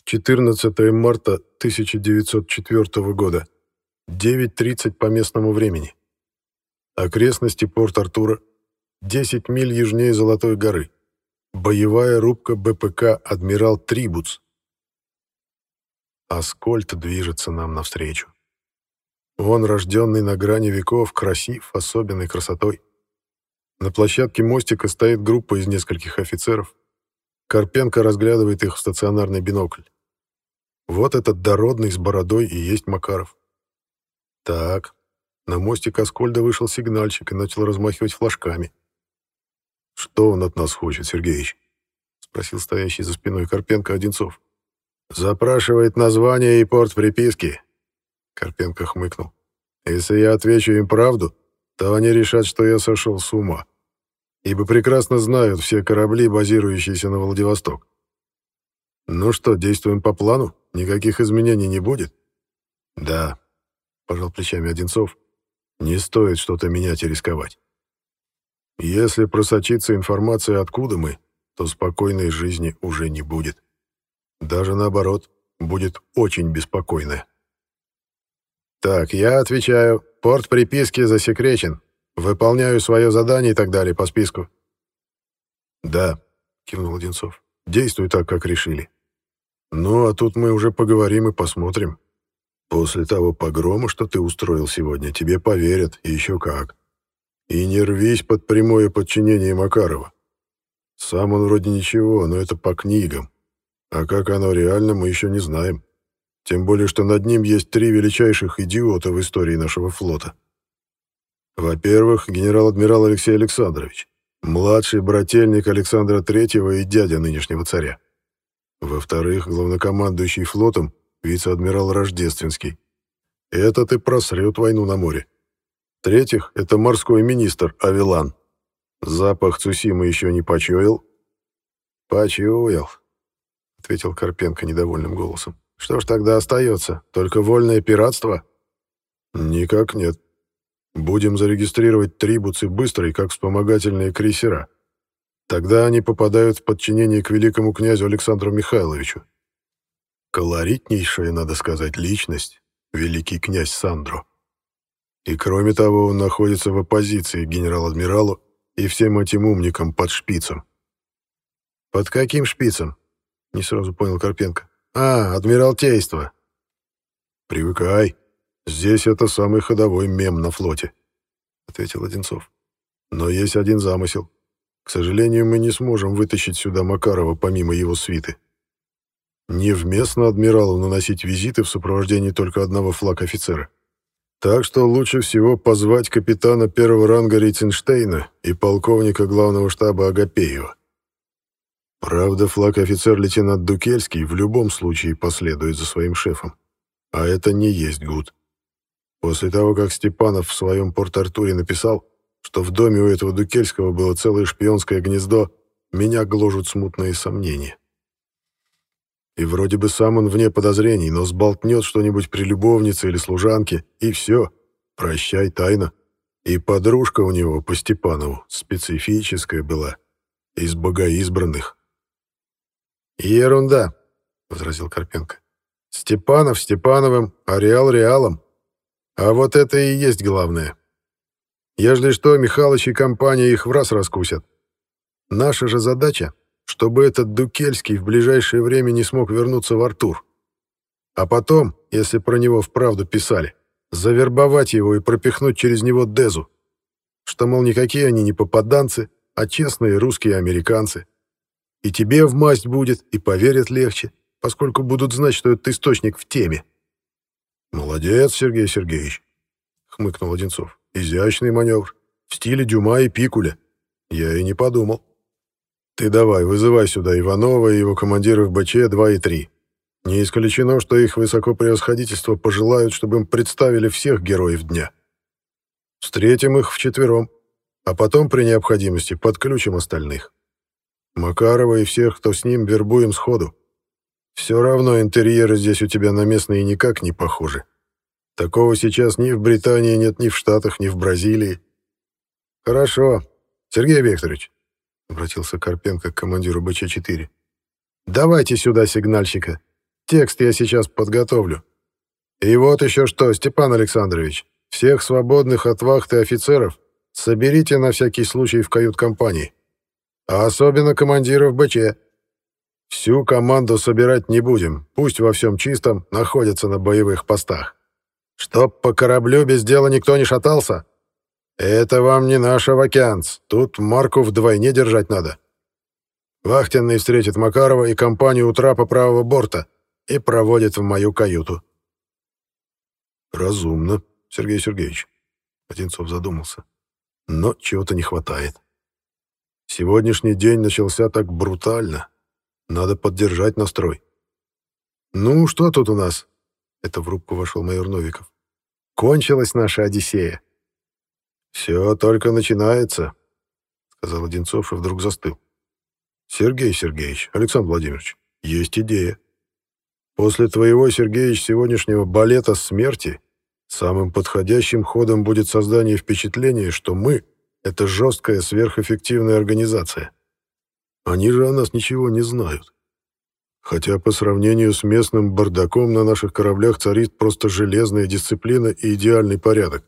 14 марта 1904 года. 9:30 по местному времени. Окрестности Порт-Артура. 10 миль южнее Золотой горы. Боевая рубка БПК «Адмирал Трибуц». Аскольд движется нам навстречу. Он, рожденный на грани веков, красив особенной красотой. На площадке мостика стоит группа из нескольких офицеров. Карпенко разглядывает их в стационарный бинокль. Вот этот дородный с бородой и есть Макаров. Так, на мостик Аскольда вышел сигнальщик и начал размахивать флажками. «Что он от нас хочет, Сергеич?» — спросил стоящий за спиной Карпенко Одинцов. «Запрашивает название и порт приписки». Карпенко хмыкнул. «Если я отвечу им правду, то они решат, что я сошел с ума, ибо прекрасно знают все корабли, базирующиеся на Владивосток. Ну что, действуем по плану? Никаких изменений не будет?» «Да», — пожал плечами Одинцов, — «не стоит что-то менять и рисковать. Если просочится информация, откуда мы, то спокойной жизни уже не будет. Даже наоборот, будет очень беспокойная». «Так, я отвечаю. Порт приписки засекречен. Выполняю свое задание и так далее по списку». «Да», — кивнул Одинцов, — «действуй так, как решили. Ну, а тут мы уже поговорим и посмотрим. После того погрома, что ты устроил сегодня, тебе поверят, и еще как. И не рвись под прямое подчинение Макарова. Сам он вроде ничего, но это по книгам. А как оно реально, мы еще не знаем. Тем более, что над ним есть 3 величайших идиота в истории нашего флота. Во-первых, генерал-адмирал Алексей Александрович, младший брательник Александра Третьего и дядя нынешнего царя. Во-вторых, главнокомандующий флотом вице-адмирал Рождественский. Этот и просрет войну на море. В-третьих, это морской министр Авелан. Запах Цусимы еще не почуял?» «Почуял», — ответил Карпенко недовольным голосом. «Что ж тогда остается? Только вольное пиратство?» «Никак нет. Будем зарегистрировать трибуцы быстро и как вспомогательные крейсера. Тогда они попадают в подчинение к великому князю Александру Михайловичу. Колоритнейшая, надо сказать, личность, великий князь Сандро. И кроме того, он находится в оппозиции к генерал-адмиралу и всем этим умникам под шпицем». «Под каким шпицем?» — не сразу понял Карпенко. Адмиралтейство». «Привыкай. Здесь это самый ходовой мем на флоте», — ответил Одинцов. «Но есть один замысел. К сожалению, мы не сможем вытащить сюда Макарова помимо его свиты. Невместно адмиралу наносить визиты в сопровождении только одного флаг-офицера. Так что лучше всего позвать капитана первого ранга Рейтенштейна и полковника главного штаба Агапеева. Правда, флаг-офицер лейтенант Дукельский в любом случае последует за своим шефом. А это не есть гуд. После того, как Степанов в своем Порт-Артуре написал, что в доме у этого Дукельского было целое шпионское гнездо, меня гложут смутные сомнения. И вроде бы сам он вне подозрений, но сболтнет что-нибудь при любовнице или служанке, и все, прощай тайна. И подружка у него по Степанову специфическая была, из богоизбранных. «Ерунда», — возразил Карпенко. «Степанов Степановым, а Реал Реалом. А вот это и есть главное. Ежели что, Михалыч и компания их в раз раскусят. Наша же задача, чтобы этот Дукельский в ближайшее время не смог вернуться в Артур. А потом, если про него вправду писали, завербовать его и пропихнуть через него Дезу. Что, мол, никакие они не попаданцы, а честные русские американцы. И тебе в масть будет, и поверят легче, поскольку будут знать, что этот источник в теме». «Молодец, Сергей Сергеевич», — хмыкнул Одинцов. «Изящный маневр, в стиле Дюма и Пикуля. Я и не подумал. Ты давай, вызывай сюда Иванова и его командиров БЧ-2 и 3. Не исключено, что их высокопревосходительство пожелают, чтобы им представили всех героев дня. Встретим их вчетвером, а потом при необходимости подключим остальных. Макарова и всех, кто с ним, вербуем сходу. Все равно интерьеры здесь у тебя на местные никак не похожи. Такого сейчас ни в Британии нет, ни в Штатах, ни в Бразилии». «Хорошо. Сергей Викторович», — обратился Карпенко к командиру БЧ-4, — «давайте сюда сигнальщика. Текст я сейчас подготовлю. И вот еще что, Степан Александрович, всех свободных от вахты офицеров соберите на всякий случай в кают-компании. А особенно командиров БЧ. Всю команду собирать не будем, пусть во всем чистом находятся на боевых постах. Чтоб по кораблю без дела никто не шатался. Это вам не наш Авакянц, тут марку вдвойне держать надо. Вахтенный встретит Макарова и компанию у трапа правого борта и проводит в мою каюту. Разумно, Сергей Сергеевич. Одинцов задумался. Но чего-то не хватает. Сегодняшний день начался так брутально. Надо поддержать настрой. Ну, что тут у нас? Это в рубку вошел майор Новиков. Кончилась наша Одиссея. Все только начинается, сказал Одинцов и вдруг застыл. Сергей Сергеевич, Александр Владимирович, есть идея. После твоего, Сергеевич, сегодняшнего балета смерти самым подходящим ходом будет создание впечатления, что мы — это жесткая сверхэффективная организация. Они же о нас ничего не знают. Хотя по сравнению с местным бардаком на наших кораблях царит просто железная дисциплина и идеальный порядок.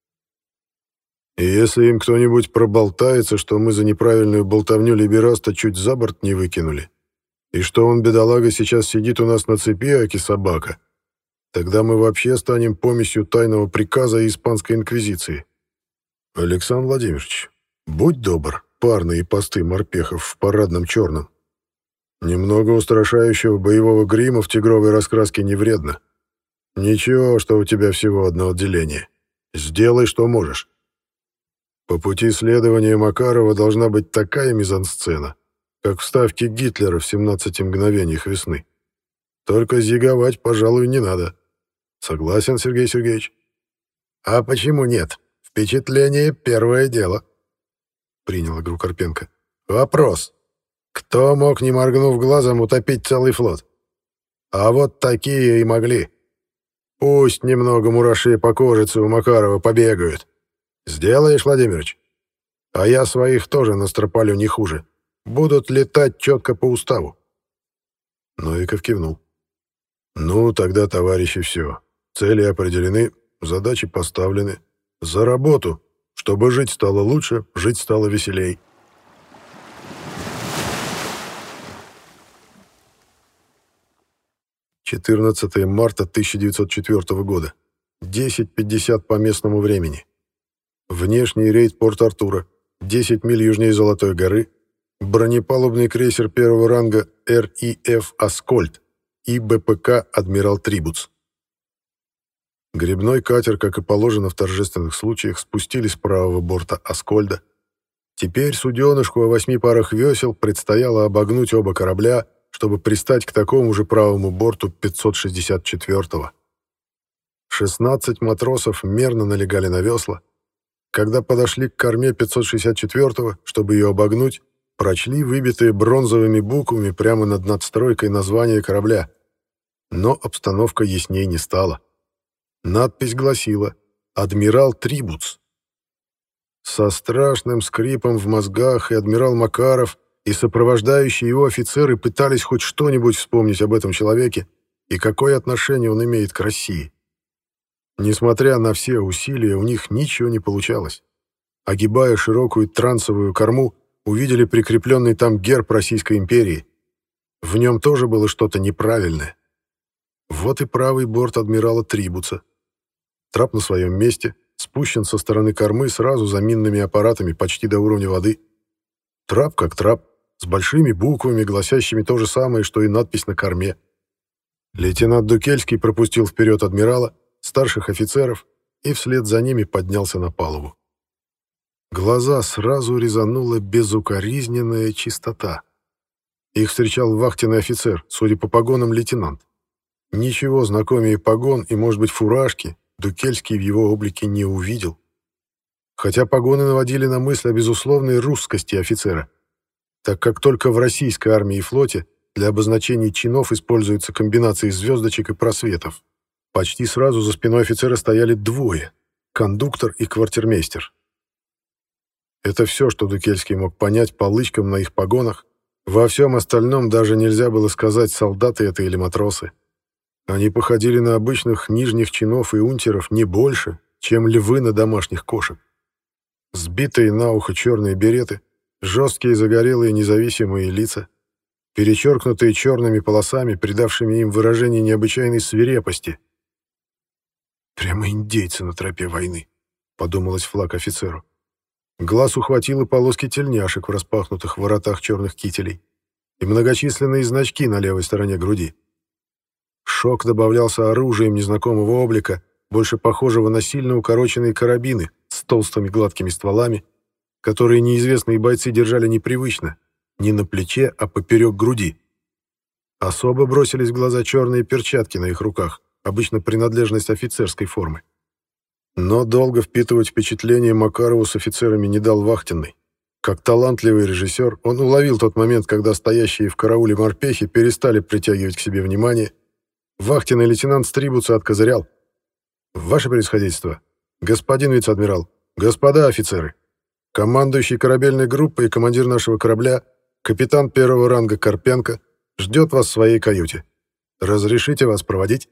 И если им кто-нибудь проболтается, что мы за неправильную болтовню либераста чуть за борт не выкинули, и что он, бедолага, сейчас сидит у нас на цепи, аки собака, тогда мы вообще станем помесью тайного приказа и испанской инквизиции. Александр Владимирович, будь добр, парные посты морпехов в парадном черном. Немного устрашающего боевого грима в тигровой раскраске не вредно. Ничего, что у тебя всего одно отделение. Сделай, что можешь. По пути следования Макарова должна быть такая мизансцена, как в ставке Гитлера в 17 мгновениях весны. Только зиговать, пожалуй, не надо. Согласен, Сергей Сергеевич? А почему нет? Впечатление — первое дело. Принял игру Карпенко. Вопрос. Кто мог, не моргнув глазом, утопить целый флот? А вот такие и могли. Пусть немного мурашей по кожице у Макарова побегают. Сделаешь, Владимирович? А я своих тоже настропалю не хуже. Будут летать четко по уставу. Новиков кивнул. Ну, тогда, товарищи, все. Цели определены, задачи поставлены. За работу, чтобы жить стало лучше, жить стало веселей. «14 марта 1904 года. 10:50 по местному времени. Внешний рейд Порт-Артура, 10 миль южнее Золотой горы, бронепалубный крейсер первого ранга РИФ «Аскольд» и БПК «Адмирал Трибуц». Гребной катер, как и положено в торжественных случаях, спустили с правого борта «Аскольда». Теперь суденышку о 8 парах весел предстояло обогнуть оба корабля, чтобы пристать к такому же правому борту 564-го. 16 матросов мерно налегали на весла. Когда подошли к корме 564-го, чтобы ее обогнуть, прочли выбитые бронзовыми буквами прямо над надстройкой название корабля. Но обстановка ясней не стала. Надпись гласила «Адмирал Трибуц». Со страшным скрипом в мозгах и адмирал Макаров, и сопровождающие его офицеры пытались хоть что-нибудь вспомнить об этом человеке и какое отношение он имеет к России. Несмотря на все усилия, у них ничего не получалось. Огибая широкую трансовую корму, увидели прикрепленный там герб Российской империи. В нем тоже было что-то неправильное. Вот и правый борт адмирала Трибуца. Трап на своем месте, спущен со стороны кормы сразу за минными аппаратами почти до уровня воды. Трап как трап, с большими буквами, гласящими то же самое, что и надпись на корме. Лейтенант Дукельский пропустил вперед адмирала, старших офицеров, и вслед за ними поднялся на палубу. Глаза сразу резанула безукоризненная чистота. Их встречал вахтенный офицер, судя по погонам, лейтенант. Ничего знакомее погон и, может быть, фуражки Дукельский в его облике не увидел. Хотя погоны наводили на мысль о безусловной русскости офицера, так как только в российской армии и флоте для обозначений чинов используются комбинации звездочек и просветов. Почти сразу за спиной офицера стояли двое — кондуктор и квартирмейстер. Это все, что Дукельский мог понять по лычкам на их погонах. Во всем остальном даже нельзя было сказать, солдаты это или матросы. Они походили на обычных нижних чинов и унтеров не больше, чем львы на домашних кошек. Сбитые на ухо черные береты, жесткие загорелые независимые лица, перечеркнутые черными полосами, придавшими им выражение необычайной свирепости. «Прямо индейцы на тропе войны», — подумалось флаг офицеру. Глаз ухватило полоски тельняшек в распахнутых воротах черных кителей и многочисленные значки на левой стороне груди. Шок добавлялся оружием незнакомого облика, больше похожего на сильно укороченные карабины с толстыми гладкими стволами, которые неизвестные бойцы держали непривычно, не на плече, а поперек груди. Особо бросились в глаза черные перчатки на их руках, обычно принадлежность офицерской формы. Но долго впитывать впечатление Макарову с офицерами не дал Вахтенный. Как талантливый режиссер, он уловил тот момент, когда стоящие в карауле морпехи перестали притягивать к себе внимание. Вахтенный лейтенант Стрибуца откозырял. «Ваше превосходительство, господин вице-адмирал, господа офицеры, командующий корабельной группой и командир нашего корабля, капитан первого ранга Карпенко, ждет вас в своей каюте. Разрешите вас проводить?»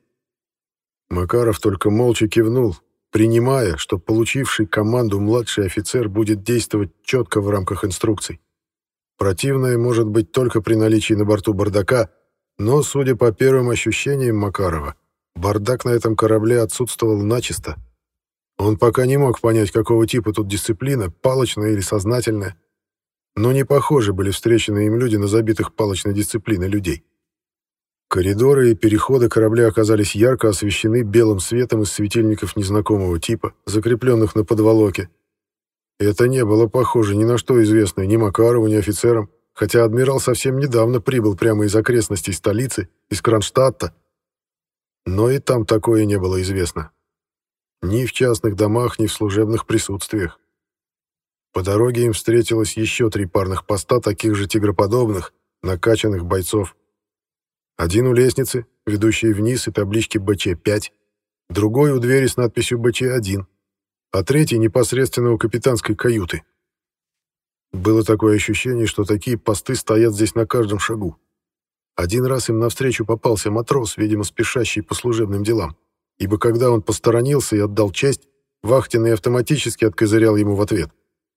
Макаров только молча кивнул, принимая, что получивший команду младший офицер будет действовать четко в рамках инструкций. Противное может быть только при наличии на борту бардака, но, судя по первым ощущениям Макарова, бардак на этом корабле отсутствовал начисто. Он пока не мог понять, какого типа тут дисциплина, палочная или сознательная, но не похожи были встреченные им люди на забитых палочной дисциплиной людей. Коридоры и переходы корабля оказались ярко освещены белым светом из светильников незнакомого типа, закрепленных на подволоке. Это не было похоже ни на что известное ни Макарову, ни офицерам, хотя адмирал совсем недавно прибыл прямо из окрестностей столицы, из Кронштадта. Но и там такое не было известно. Ни в частных домах, ни в служебных присутствиях. По дороге им встретилось еще 3 парных поста таких же тигроподобных, накачанных бойцов. Один у лестницы, ведущей вниз, и таблички БЧ-5, другой у двери с надписью БЧ-1, а третий непосредственно у капитанской каюты. Было такое ощущение, что такие посты стоят здесь на каждом шагу. Один раз им навстречу попался матрос, видимо, спешащий по служебным делам, ибо когда он посторонился и отдал честь, Вахтенный автоматически откозырял ему в ответ.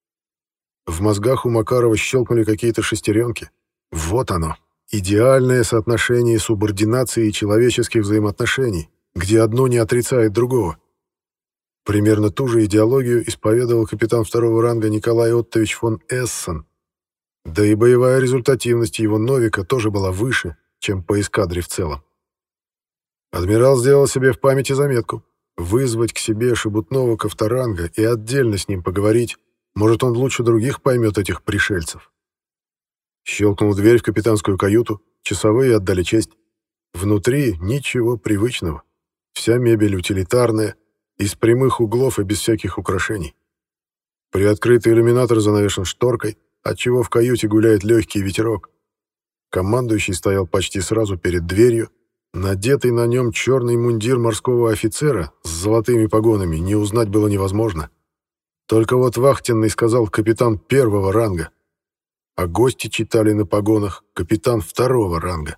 В мозгах у Макарова щелкнули какие-то шестеренки. Вот оно, идеальное соотношение субординации и человеческих взаимоотношений, где одно не отрицает другого. Примерно ту же идеологию исповедовал капитан второго ранга Николай Оттович фон Эссен. Да и боевая результативность его «Новика» тоже была выше, чем по эскадре в целом. Адмирал сделал себе в памяти заметку вызвать к себе шебутного ковторанга и отдельно с ним поговорить. Может, он лучше других поймет этих пришельцев. Щелкнул дверь в капитанскую каюту, часовые отдали честь. Внутри ничего привычного. Вся мебель утилитарная, из прямых углов и без всяких украшений. Приоткрытый иллюминатор занавешен шторкой, отчего в каюте гуляет легкий ветерок. Командующий стоял почти сразу перед дверью. Надетый на нем черный мундир морского офицера с золотыми погонами не узнать было невозможно. Только вот Вахтенный сказал капитан первого ранга, а гости читали на погонах капитан второго ранга.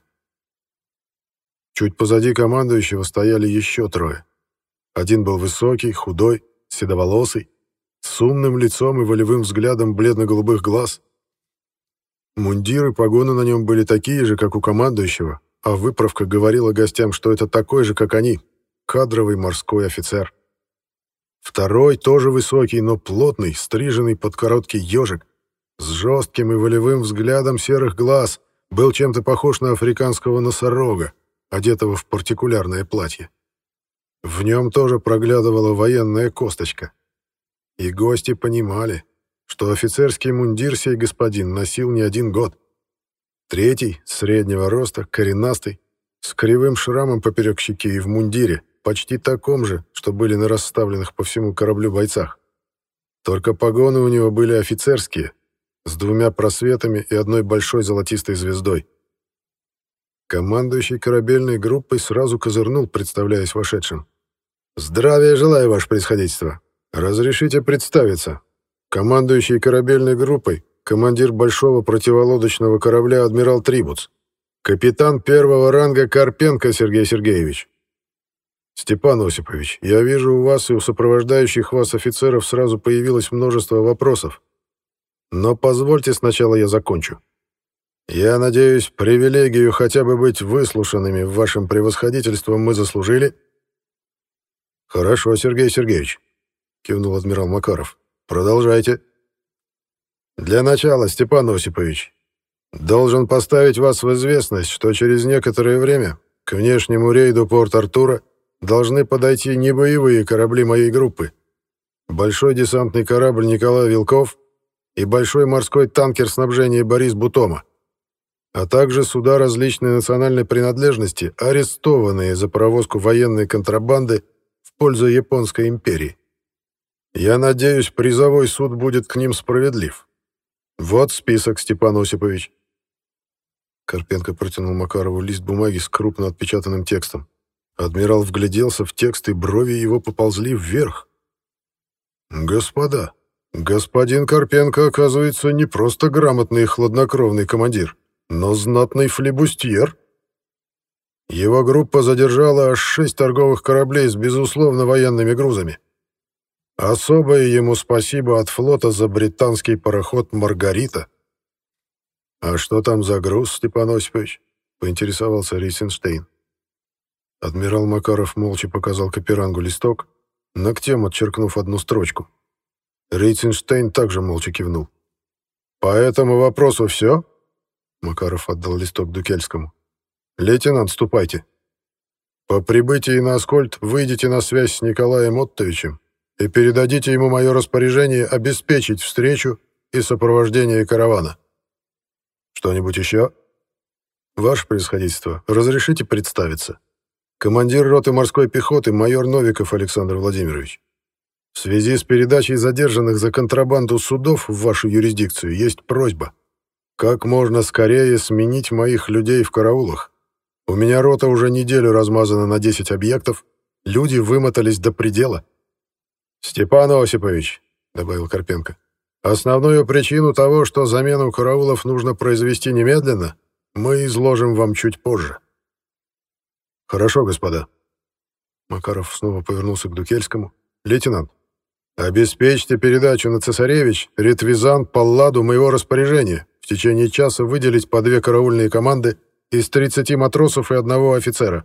Чуть позади командующего стояли еще 3. Один был высокий, худой, седоволосый, с умным лицом и волевым взглядом бледно-голубых глаз. Мундир и погоны на нем были такие же, как у командующего, а выправка говорила гостям, что это такой же, как они, кадровый морской офицер. Второй, тоже высокий, но плотный, стриженный под короткий ежик, с жестким и волевым взглядом серых глаз, был чем-то похож на африканского носорога, одетого в партикулярное платье. В нем тоже проглядывала военная косточка. И гости понимали, что офицерский мундир сей господин носил не 1 год. Третий, среднего роста, коренастый, с кривым шрамом поперек щеки и в мундире, почти таком же, что были на расставленных по всему кораблю бойцах. Только погоны у него были офицерские, с 2 просветами и 1 большой золотистой звездой. Командующий корабельной группой сразу козырнул, представляясь вошедшим. «Здравия желаю, ваше превосходительство. Разрешите представиться. Командующий корабельной группой, командир большого противолодочного корабля адмирал Трибуц, капитан первого ранга Карпенко Сергей Сергеевич, «Степан Осипович, я вижу, у вас и у сопровождающих вас офицеров сразу появилось множество вопросов. Но позвольте сначала я закончу. Я надеюсь, привилегию хотя бы быть выслушанными в вашем превосходительстве мы заслужили?» «Хорошо, Сергей Сергеевич», — кивнул адмирал Макаров. «Продолжайте». «Для начала, Степан Осипович, должен поставить вас в известность, что через некоторое время к внешнему рейду Порт-Артура должны подойти небоевые корабли моей группы. Большой десантный корабль Николай Вилков и большой морской танкер снабжения Борис Бутома, а также суда различной национальной принадлежности, арестованные за провозку военной контрабанды в пользу Японской империи. Я надеюсь, призовой суд будет к ним справедлив. Вот список, Степан Осипович». Карпенко протянул Макарову лист бумаги с крупно отпечатанным текстом. Адмирал вгляделся в текст, и брови его поползли вверх. «Господа, господин Карпенко, оказывается, не просто грамотный и хладнокровный командир, но знатный флибустьер. Его группа задержала аж 6 торговых кораблей с, безусловно, военными грузами. Особое ему спасибо от флота за британский пароход «Маргарита». «А что там за груз, Степан Осипович?» — поинтересовался Рейценштейн. Адмирал Макаров молча показал Каперангу листок, ногтем отчеркнув одну строчку. Рейценштейн также молча кивнул. «По этому вопросу все?» Макаров отдал листок Дукельскому. «Лейтенант, ступайте. По прибытии на Аскольд выйдите на связь с Николаем Оттовичем и передадите ему мое распоряжение обеспечить встречу и сопровождение каравана. Что-нибудь еще? Ваше превосходительство, разрешите представиться? Командир роты морской пехоты майор Новиков Александр Владимирович. В связи с передачей задержанных за контрабанду судов в вашу юрисдикцию есть просьба как можно скорее сменить моих людей в караулах. У меня рота уже неделю размазана на 10 объектов, люди вымотались до предела». «Степан Осипович», — добавил Карпенко, — «основную причину того, что замену караулов нужно произвести немедленно, мы изложим вам чуть позже». «Хорошо, господа». Макаров снова повернулся к Дукельскому. «Лейтенант, обеспечьте передачу на Цесаревич, Ретвизан, Палладу моего распоряжения. В течение часа выделить по 2 караульные команды из 30 матросов и 1 офицера.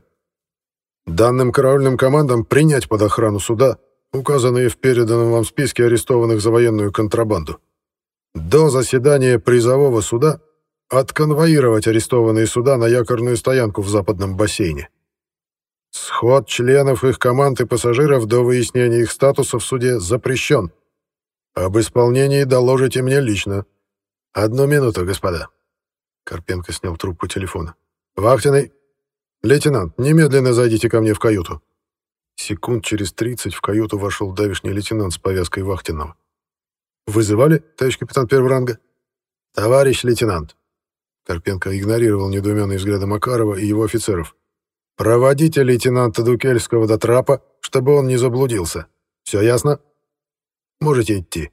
Данным караульным командам принять под охрану суда, указанные в переданном вам списке арестованных за военную контрабанду. До заседания призового суда отконвоировать арестованные суда на якорную стоянку в западном бассейне. Сход членов их команд и пассажиров до выяснения их статуса в суде запрещен. Об исполнении доложите мне лично. 1 минуту, господа». Карпенко снял трубку телефона. «Вахтенный! Лейтенант, немедленно зайдите ко мне в каюту». Секунд через 30 в каюту вошел давишний лейтенант с повязкой вахтенного. «Вызывали, товарищ капитан первого ранга?» «Товарищ лейтенант». Карпенко игнорировал недоуменные взгляды Макарова и его офицеров. «Проводите лейтенанта Дукельского до трапа, чтобы он не заблудился. Все ясно? Можете идти».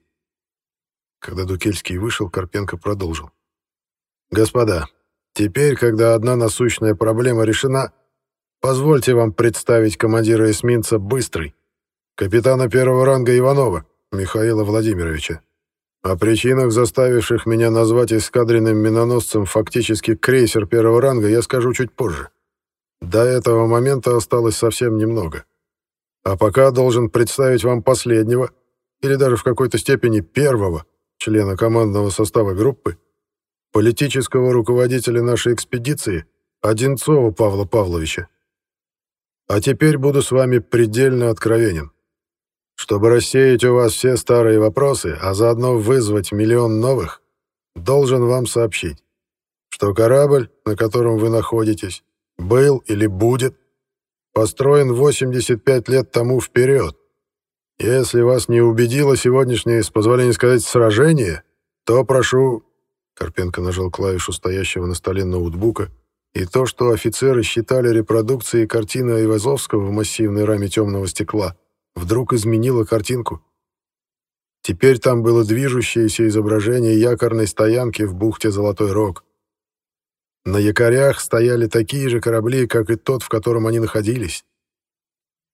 Когда Дукельский вышел, Карпенко продолжил. «Господа, теперь, когда одна насущная проблема решена, позвольте вам представить командира эсминца «Быстрый», капитана первого ранга Иванова Михаила Владимировича. О причинах, заставивших меня назвать эскадренным миноносцем фактически крейсер первого ранга, я скажу чуть позже. До этого момента осталось совсем немного. А пока должен представить вам последнего, или даже в какой-то степени первого, члена командного состава группы, политического руководителя нашей экспедиции Одинцова Павла Павловича. А теперь буду с вами предельно откровенен. Чтобы рассеять у вас все старые вопросы, а заодно вызвать миллион новых, должен вам сообщить, что корабль, на котором вы находитесь, был или будет построен 85 лет тому вперед. Если вас не убедило сегодняшнее, с позволения сказать, сражение, то прошу...» Карпенко нажал клавишу стоящего на столе ноутбука, и то, что офицеры считали репродукцией картины Айвазовского в массивной раме темного стекла, вдруг изменило картинку. Теперь там было движущееся изображение якорной стоянки в бухте Золотой Рог. На якорях стояли такие же корабли, как и тот, в котором они находились.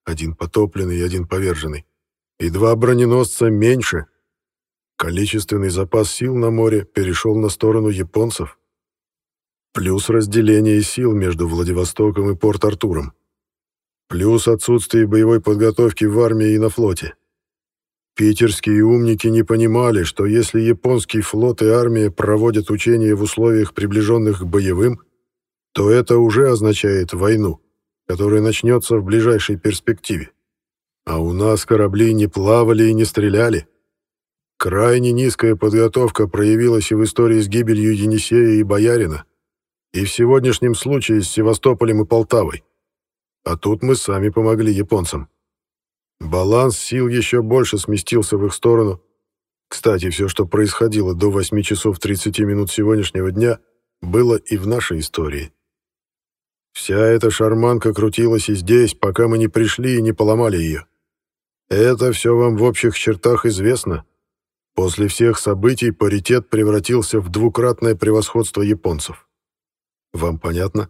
один потопленный и один поверженный, и 2 броненосца меньше. Количественный запас сил на море перешел на сторону японцев. Плюс разделение сил между Владивостоком и Порт-Артуром. Плюс отсутствие боевой подготовки в армии и на флоте. Питерские умники не понимали, что если японский флот и армия проводят учения в условиях, приближенных к боевым, то это уже означает войну, которая начнется в ближайшей перспективе. А у нас корабли не плавали и не стреляли. Крайне низкая подготовка проявилась и в истории с гибелью Енисея и Боярина, и в сегодняшнем случае с Севастополем и Полтавой. А тут мы сами помогли японцам. Баланс сил еще больше сместился в их сторону. Кстати, все, что происходило до 8 часов 30 минут сегодняшнего дня, было и в нашей истории. Вся эта шарманка крутилась и здесь, пока мы не пришли и не поломали ее. Это все вам в общих чертах известно. После всех событий паритет превратился в двукратное превосходство японцев. Вам понятно?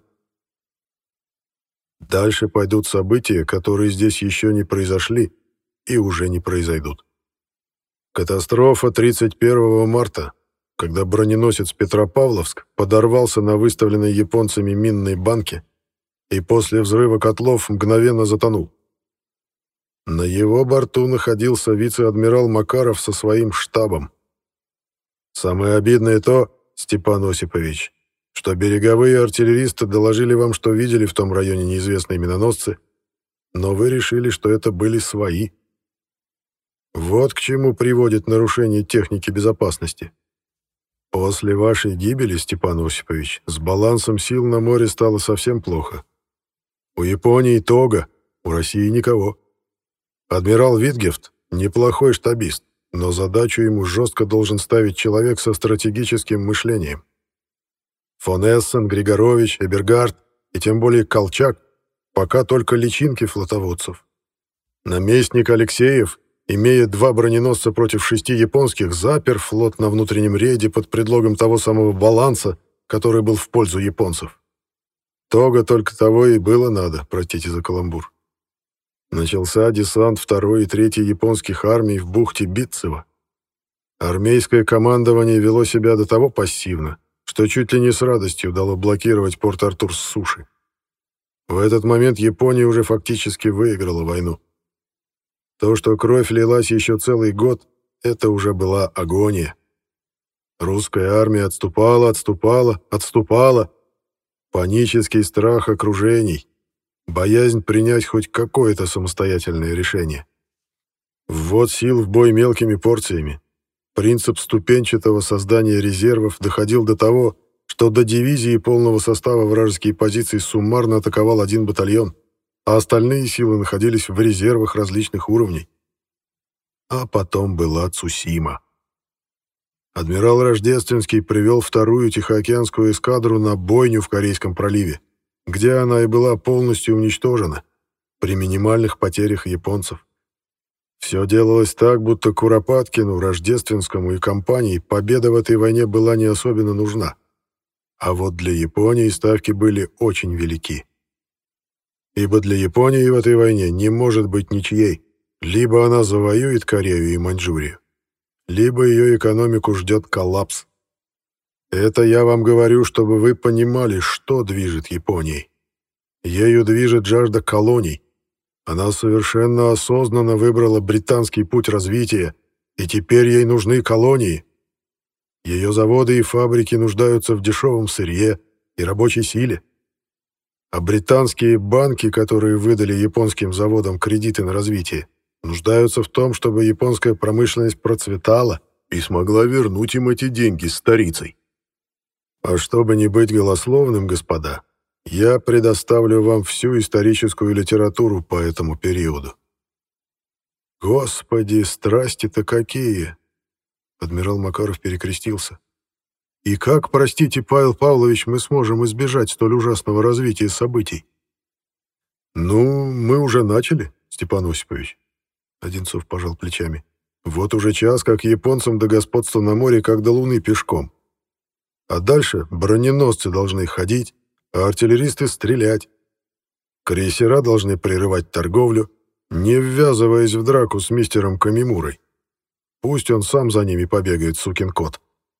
Дальше пойдут события, которые здесь еще не произошли и уже не произойдут. Катастрофа 31 марта, когда броненосец Петропавловск подорвался на выставленной японцами минной банке и после взрыва котлов мгновенно затонул. На его борту находился вице-адмирал Макаров со своим штабом. Самое обидное то, Степан Осипович, что береговые артиллеристы доложили вам, что видели в том районе неизвестные миноносцы, но вы решили, что это были свои. Вот к чему приводит нарушение техники безопасности. После вашей гибели, Степан Осипович, с балансом сил на море стало совсем плохо. У Японии Тога, у России никого. Адмирал Витгефт — неплохой штабист, но задачу ему жестко должен ставить человек со стратегическим мышлением. Фон Эссен, Григорович, Эбергард и тем более Колчак пока только личинки флотоводцев. Наместник Алексеев, имея 2 броненосца против 6 японских, запер флот на внутреннем рейде под предлогом того самого баланса, который был в пользу японцев. Тога только того и было надо, простите за каламбур. Начался десант 2-й и 3-й японских армий в бухте Битцево. Армейское командование вело себя до того пассивно, что чуть ли не с радостью дало блокировать Порт-Артур с суши. В этот момент Япония уже фактически выиграла войну. То, что кровь лилась еще целый год, это уже была агония. Русская армия отступала. Панический страх окружений, боязнь принять хоть какое-то самостоятельное решение. Ввод сил в бой мелкими порциями. Принцип ступенчатого создания резервов доходил до того, что до дивизии полного состава вражеские позиции суммарно атаковал 1 батальон, а остальные силы находились в резервах различных уровней. А потом была Цусима. Адмирал Рождественский привел 2-ю Тихоокеанскую эскадру на бойню в Корейском проливе, где она и была полностью уничтожена, при минимальных потерях японцев. Все делалось так, будто Куропаткину, Рождественскому и компании победа в этой войне была не особенно нужна. А вот для Японии ставки были очень велики. Ибо для Японии в этой войне не может быть ничьей. Либо она завоюет Корею и Маньчжурию, либо ее экономику ждет коллапс. Это я вам говорю, чтобы вы понимали, что движет Японией. Ею движет жажда колоний. Она совершенно осознанно выбрала британский путь развития, и теперь ей нужны колонии. Ее заводы и фабрики нуждаются в дешевом сырье и рабочей силе. А британские банки, которые выдали японским заводам кредиты на развитие, нуждаются в том, чтобы японская промышленность процветала и смогла вернуть им эти деньги старицей. А чтобы не быть голословным, господа, я предоставлю вам всю историческую литературу по этому периоду. Господи, страсти-то какие! Адмирал Макаров перекрестился. И как, простите, Павел Павлович, мы сможем избежать столь ужасного развития событий? Ну, мы уже начали, Степан Осипович. Одинцов пожал плечами. Вот уже час, как японцам до господства на море, как до Луны пешком. А дальше броненосцы должны ходить, а артиллеристы стрелять. Крейсера должны прерывать торговлю, не ввязываясь в драку с мистером Камимурой. Пусть он сам за ними побегает, сукин кот.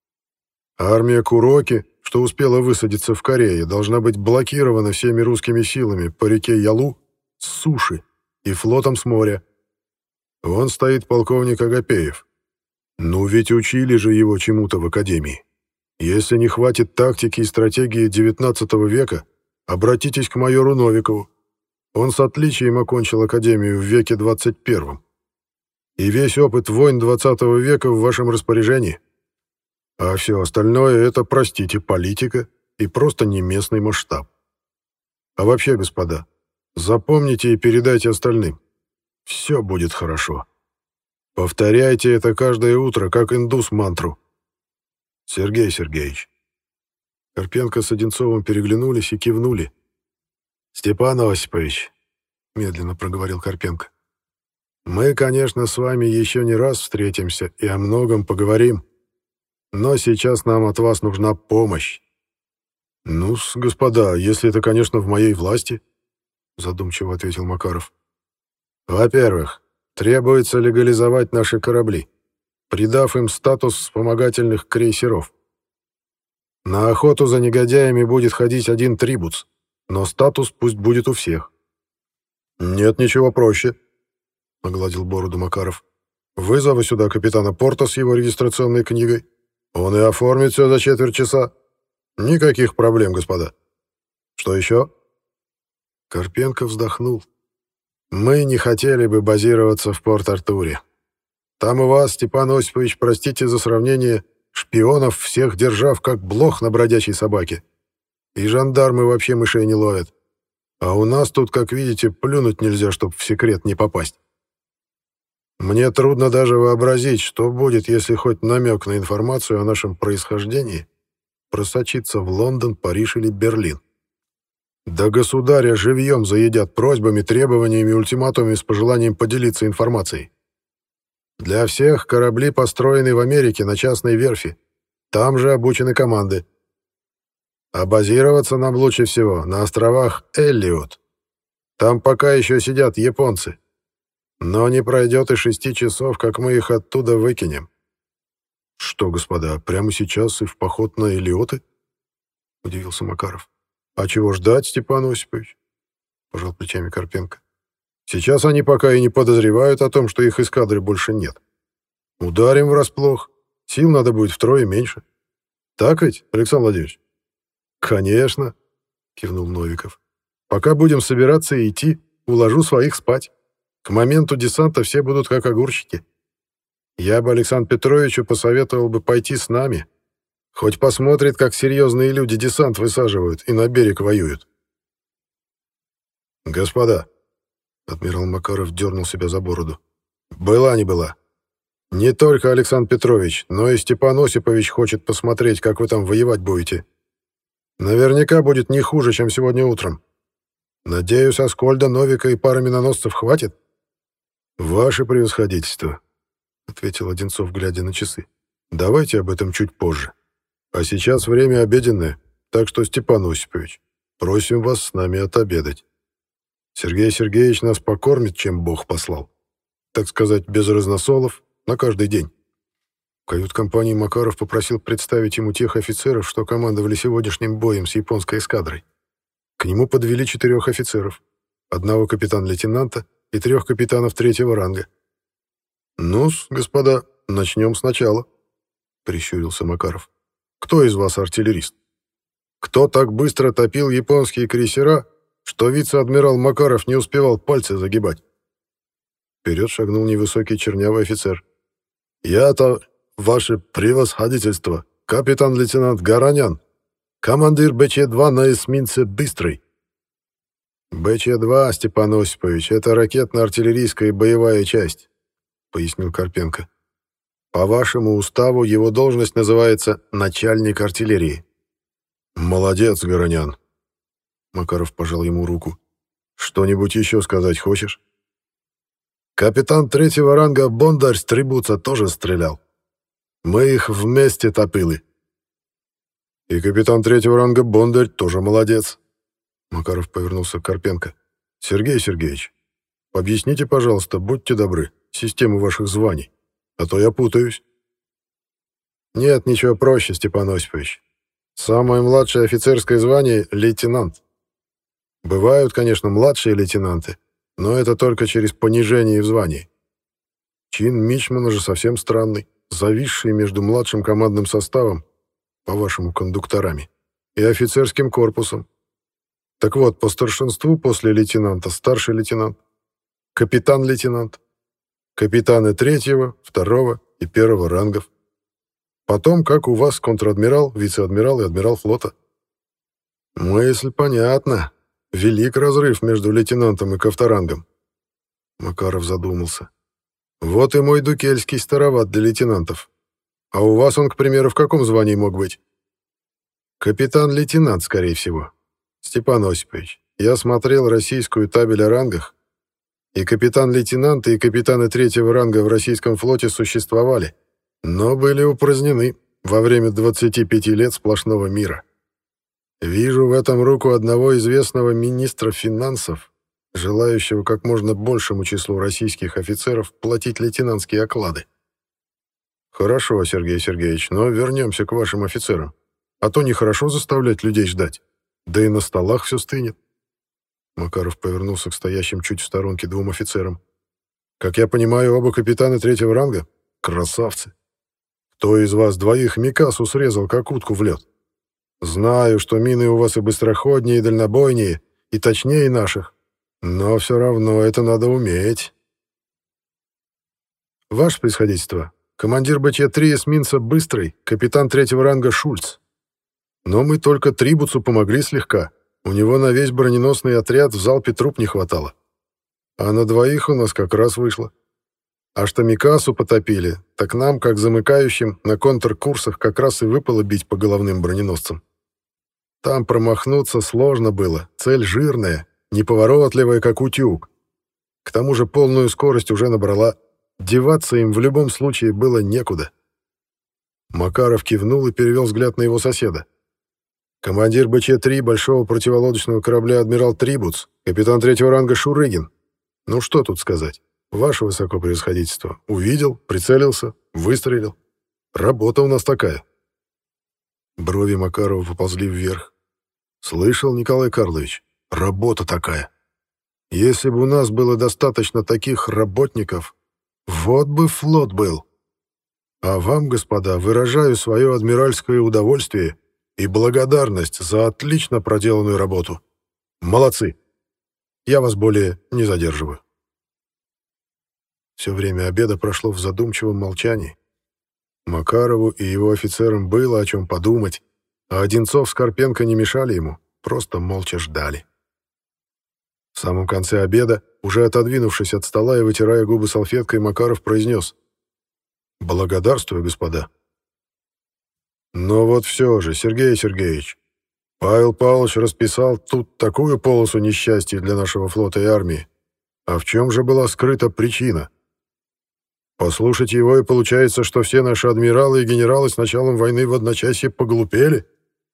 Армия Куроки, что успела высадиться в Корее, должна быть блокирована всеми русскими силами по реке Ялу с суши и флотом с моря. Вон стоит полковник Агапеев. Ну ведь учили же его чему-то в академии. Если не хватит тактики и стратегии XIX века, обратитесь к майору Новикову. Он с отличием окончил академию в веке 21. И весь опыт войн XX века в вашем распоряжении. А все остальное — это, простите, политика и просто не местный масштаб. А вообще, господа, запомните и передайте остальным. Все будет хорошо. Повторяйте это каждое утро, как индус мантру. Сергей Сергеевич. Карпенко с Одинцовым переглянулись и кивнули. «Степан Осипович», — медленно проговорил Карпенко, — «мы, конечно, с вами еще не раз встретимся и о многом поговорим, но сейчас нам от вас нужна помощь». «Ну-с, господа, если это, конечно, в моей власти», — задумчиво ответил Макаров. «Во-первых, требуется легализовать наши корабли, придав им статус вспомогательных крейсеров. На охоту за негодяями будет ходить один трибуц, но статус пусть будет у всех». «Нет ничего проще», — погладил бороду Макаров. «Вызову сюда капитана Порта с его регистрационной книгой. Он и оформит все за четверть часа. Никаких проблем, господа. Что еще?» Карпенко вздохнул. «Мы не хотели бы базироваться в Порт-Артуре. Там у вас, Степан Осипович, простите за сравнение, шпионов всех держав, как блох на бродячей собаке. И жандармы вообще мышей не ловят. А у нас тут, как видите, плюнуть нельзя, чтоб в секрет не попасть. Мне трудно даже вообразить, что будет, если хоть намек на информацию о нашем происхождении просочится в Лондон, Париж или Берлин. Да государя живьем заедят просьбами, требованиями, ультиматумами с пожеланием поделиться информацией. Для всех корабли построены в Америке на частной верфи. Там же обучены команды. А базироваться нам лучше всего на островах Эллиот. Там пока еще сидят японцы. Но не пройдет и 6 часов, как мы их оттуда выкинем». «Что, господа, прямо сейчас и в поход на Эллиоты?» — удивился Макаров. «А чего ждать, Степан Осипович?» — пожал плечами Карпенко. «Сейчас они пока и не подозревают о том, что их эскадры больше нет. Ударим врасплох, сил надо будет втрое меньше. Так ведь, Александр Владимирович?» «Конечно», — кивнул Новиков. «Пока будем собираться и идти, уложу своих спать. К моменту десанта все будут как огурчики. Я бы Александру Петровичу посоветовал бы пойти с нами. Хоть посмотрит, как серьезные люди десант высаживают и на берег воюют». «Господа», — адмирал Макаров дернул себя за бороду, — «была не была. Не только Александр Петрович, но и Степан Осипович хочет посмотреть, как вы там воевать будете. Наверняка будет не хуже, чем сегодня утром. Надеюсь, Аскольда, Новика и пары миноносцев хватит?» «Ваше превосходительство», — ответил Одинцов, глядя на часы. «Давайте об этом чуть позже. А сейчас время обеденное, так что, Степан Осипович, просим вас с нами отобедать. Сергей Сергеевич нас покормит, чем Бог послал. Так сказать, без разносолов, на каждый день». В кают-компании Макаров попросил представить ему тех офицеров, что командовали сегодняшним боем с японской эскадрой. К нему подвели 4 офицеров, 1 капитан-лейтенанта и 3 капитанов 3-го ранга. «Ну-с, господа, начнем сначала», — прищурился Макаров. «Кто из вас артиллерист? Кто так быстро топил японские крейсера, что вице-адмирал Макаров не успевал пальцы загибать?» Вперед шагнул невысокий чернявый офицер. «Я-то, ваше превосходительство, капитан-лейтенант Гаранян, командир БЧ-2 на эсминце «Быстрый». «БЧ-2, Степан Осипович, это ракетно-артиллерийская боевая часть», — пояснил Карпенко. «По вашему уставу его должность называется начальник артиллерии». «Молодец, Горонян», — Макаров пожал ему руку. «Что-нибудь еще сказать хочешь?» «Капитан 3-го ранга Бондарь с трибуца тоже стрелял. Мы их вместе топили». «И капитан 3-го ранга Бондарь тоже молодец». Макаров повернулся к Карпенко. «Сергей Сергеевич, Объясните, пожалуйста, будьте добры, систему ваших званий, а то я путаюсь». «Нет ничего проще, Степан Осипович. Самое младшее офицерское звание — лейтенант. Бывают, конечно, младшие лейтенанты, но это только через понижение в звании. Чин мичмана же совсем странный, зависший между младшим командным составом, по-вашему, кондукторами, и офицерским корпусом. Так вот, по старшинству после лейтенанта старший лейтенант, капитан-лейтенант, капитаны третьего, второго и первого рангов. Потом, как у вас, контр-адмирал, вице-адмирал и адмирал флота. Мысль понятна. Велик разрыв между лейтенантом и ковторангом». Макаров задумался. «Вот и мой Дукельский староват для лейтенантов. А у вас он, к примеру, в каком звании мог быть?» «Капитан-лейтенант, скорее всего. Степан Осипович, я смотрел российскую табель о рангах, и капитан-лейтенанты, и капитаны третьего ранга в российском флоте существовали, но были упразднены во время 25 лет сплошного мира. Вижу в этом руку одного известного министра финансов, желающего как можно большему числу российских офицеров платить лейтенантские оклады. Хорошо, Сергей Сергеевич, но вернемся к вашим офицерам. А то нехорошо заставлять людей ждать. Да и на столах все стынет». Макаров повернулся к стоящим чуть в сторонке двум офицерам. «Как я понимаю, оба капитана третьего ранга? Красавцы. Кто из вас двоих Микасу срезал, как утку в лед? Знаю, что мины у вас и быстроходнее, и дальнобойнее, и точнее наших, но все равно это надо уметь». «Ваше Превосходительство, командир БЧ-3 эсминца Быстрый, капитан третьего ранга Шульц. Но мы только Трибуцу помогли слегка. У него на весь броненосный отряд в залпе труп не хватало. А на двоих у нас как раз вышло. А что Микасу потопили, так нам, как замыкающим, на контркурсах как раз и выпало бить по головным броненосцам. Там промахнуться сложно было, цель жирная, неповоротливая, как утюг. К тому же полную скорость уже набрала. Деваться им в любом случае было некуда». Макаров кивнул и перевел взгляд на его соседа. «Командир БЧ-3 большого противолодочного корабля адмирал Трибуц, капитан третьего ранга Шурыгин. Ну что тут сказать? Ваше Высокопревосходительство. Увидел, прицелился, выстрелил. Работа у нас такая». Брови Макарова поползли вверх. «Слышал, Николай Карлович? Работа такая. Если бы у нас было достаточно таких работников, вот бы флот был. А вам, господа, выражаю свое адмиральское удовольствие и благодарность за отлично проделанную работу. Молодцы. Я вас более не задерживаю». Все время обеда прошло в задумчивом молчании. Макарову и его офицерам было о чем подумать, а Одинцов с Карпенко не мешали ему, просто молча ждали. В самом конце обеда, уже отодвинувшись от стола и вытирая губы салфеткой, Макаров произнес: «Благодарствую, господа». «Но вот все же, Сергей Сергеевич, Павел Павлович расписал тут такую полосу несчастья для нашего флота и армии. А в чем же была скрыта причина? Послушать его, и получается, что все наши адмиралы и генералы с началом войны в одночасье поглупели?»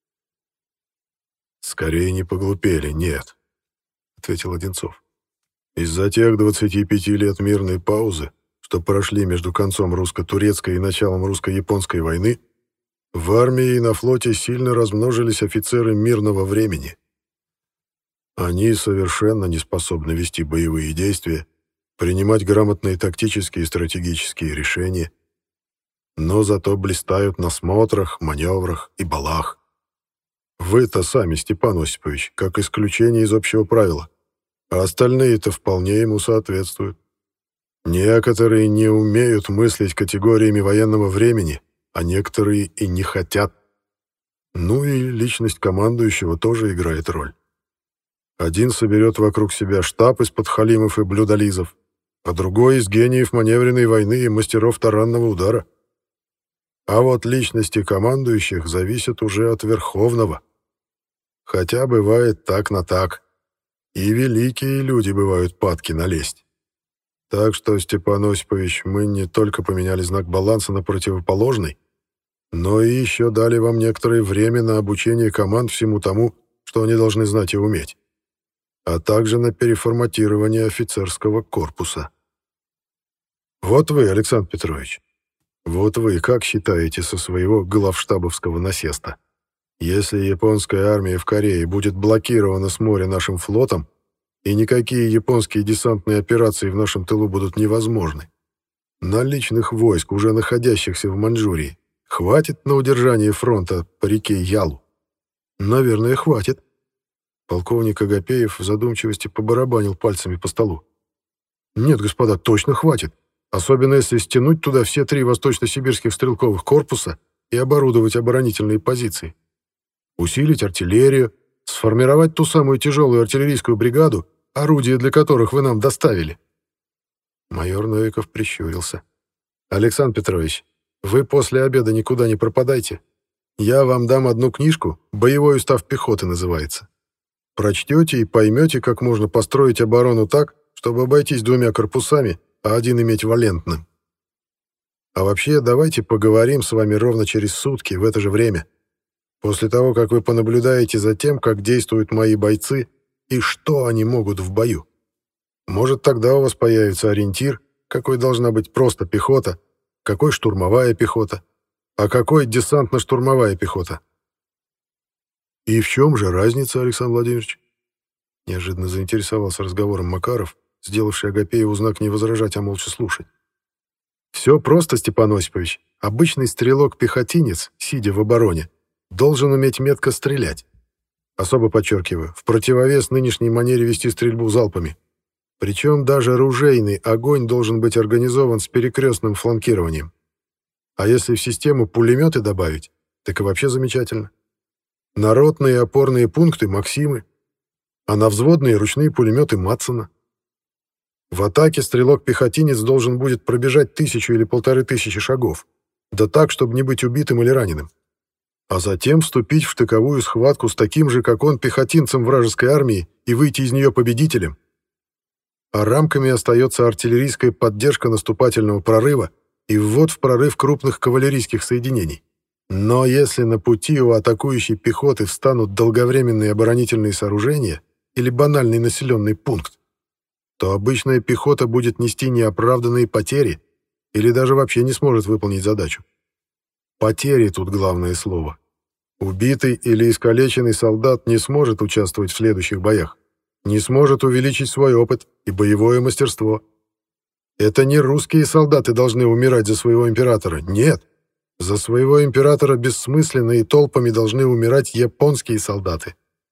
«Скорее не поглупели, нет», — ответил Одинцов. «Из-за тех 25 лет мирной паузы, что прошли между концом русско-турецкой и началом русско-японской войны, в армии и на флоте сильно размножились офицеры мирного времени. Они совершенно не способны вести боевые действия, принимать грамотные тактические и стратегические решения, но зато блистают на смотрах, маневрах и балах. Вы-то сами, Степан Осипович, как исключение из общего правила, а остальные-то вполне ему соответствуют. Некоторые не умеют мыслить категориями военного времени, а некоторые и не хотят. Ну и личность командующего тоже играет роль. Один соберет вокруг себя штаб из подхалимов и блюдолизов, а другой из гениев маневренной войны и мастеров таранного удара. А вот личности командующих зависят уже от верховного. Хотя бывает так на так. И великие люди бывают падки на лесть. Так что, Степан Осипович, мы не только поменяли знак баланса на противоположный, но и еще дали вам некоторое время на обучение команд всему тому, что они должны знать и уметь. а также на переформатирование офицерского корпуса. Вот вы, Александр Петрович, вот вы как считаете со своего главштабовского насеста? Если японская армия в Корее будет блокирована с моря нашим флотом, и никакие японские десантные операции в нашем тылу будут невозможны, наличных войск, уже находящихся в Маньчжурии, хватит на удержание фронта по реке Ялу? Наверное, хватит. Полковник Агапеев в задумчивости побарабанил пальцами по столу. Нет, господа, точно хватит. Особенно если стянуть туда все 3 восточно-сибирских стрелковых корпуса и оборудовать оборонительные позиции. Усилить артиллерию, сформировать ту самую тяжелую артиллерийскую бригаду, орудия для которых вы нам доставили. Майор Новиков прищурился. Александр Петрович, вы после обеда никуда не пропадайте. Я вам дам одну книжку, «Боевой устав пехоты» называется. Прочтете и поймете, как можно построить оборону так, чтобы обойтись 2 корпусами, а 1 иметь валентным. А вообще, давайте поговорим с вами ровно через сутки, в это же время. После того, как вы понаблюдаете за тем, как действуют мои бойцы и что они могут в бою. Может, тогда у вас появится ориентир, какой должна быть просто пехота, какой штурмовая пехота, а какой десантно-штурмовая пехота. И в чем же разница, Александр Владимирович? Неожиданно заинтересовался разговором Макаров, сделавший Агапееву знак не возражать, а молча слушать. Все просто, Степан Осипович. Обычный стрелок-пехотинец, сидя в обороне, должен уметь метко стрелять. Особо подчеркиваю, в противовес нынешней манере вести стрельбу залпами. Причем даже ружейный огонь должен быть организован с перекрестным фланкированием. А если в систему пулеметы добавить, так и вообще замечательно. Народные опорные пункты «Максимы», а на взводные ручные пулеметы «Матсона». В атаке стрелок-пехотинец должен будет пробежать 1000 или 1500 шагов, да так, чтобы не быть убитым или раненым. А затем вступить в штыковую схватку с таким же, как он, пехотинцем вражеской армии и выйти из нее победителем. А рамками остается артиллерийская поддержка наступательного прорыва и ввод в прорыв крупных кавалерийских соединений. Но если на пути у атакующей пехоты встанут долговременные оборонительные сооружения или банальный населенный пункт, то обычная пехота будет нести неоправданные потери или даже вообще не сможет выполнить задачу. Потери тут главное слово. Убитый или искалеченный солдат не сможет участвовать в следующих боях, не сможет увеличить свой опыт и боевое мастерство. Это не русские солдаты должны умирать за своего императора, нет. За своего императора бессмысленно и толпами должны умирать японские солдаты.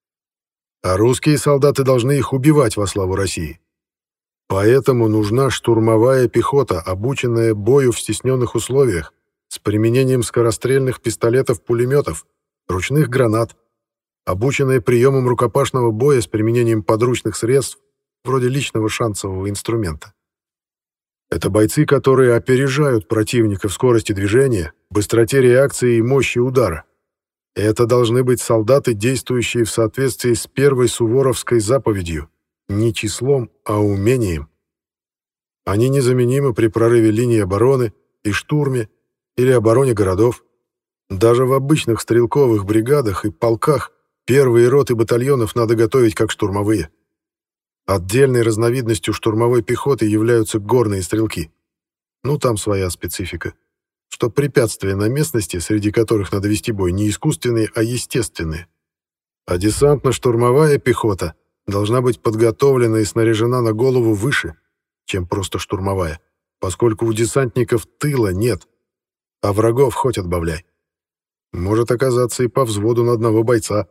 А русские солдаты должны их убивать во славу России. Поэтому нужна штурмовая пехота, обученная бою в стесненных условиях, с применением скорострельных пистолетов-пулеметов, ручных гранат, обученная приемам рукопашного боя с применением подручных средств, вроде личного шансового инструмента. Это бойцы, которые опережают противника в скорости движения, быстроте реакции и мощи удара. Это должны быть солдаты, действующие в соответствии с первой суворовской заповедью не числом, а умением. Они незаменимы при прорыве линии обороны и штурме или обороне городов. Даже в обычных стрелковых бригадах и полках первые роты батальонов надо готовить как штурмовые. Отдельной разновидностью штурмовой пехоты являются горные стрелки. Ну, там своя специфика. Что препятствия на местности, среди которых надо вести бой, не искусственные, а естественные. А десантно-штурмовая пехота должна быть подготовлена и снаряжена на голову выше, чем просто штурмовая, поскольку у десантников тыла нет, а врагов хоть отбавляй. Может оказаться и по взводу на одного бойца.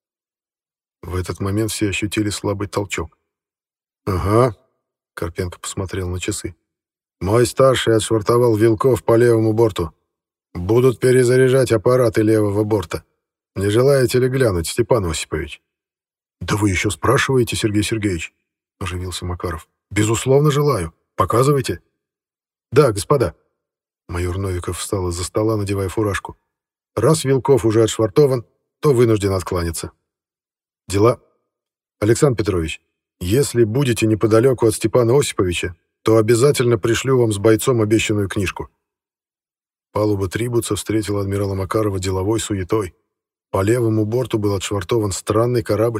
В этот момент все ощутили слабый толчок. «Ага», — Карпенко посмотрел на часы. «Мой старший отшвартовал вилков по левому борту. Будут перезаряжать аппараты левого борта. Не желаете ли глянуть, Степан Осипович?» «Да вы еще спрашиваете, Сергей Сергеевич?» — оживился Макаров. «Безусловно, желаю. Показывайте». «Да, господа». Майор Новиков встал из-за стола, надевая фуражку. «Раз Вилков уже отшвартован, то вынужден откланяться. Дела. Александр Петрович, если будете неподалеку от Степана Осиповича, то обязательно пришлю вам с бойцом обещанную книжку». Палуба Трибуца встретила адмирала Макарова деловой суетой. По левому борту был отшвартован странный корабль,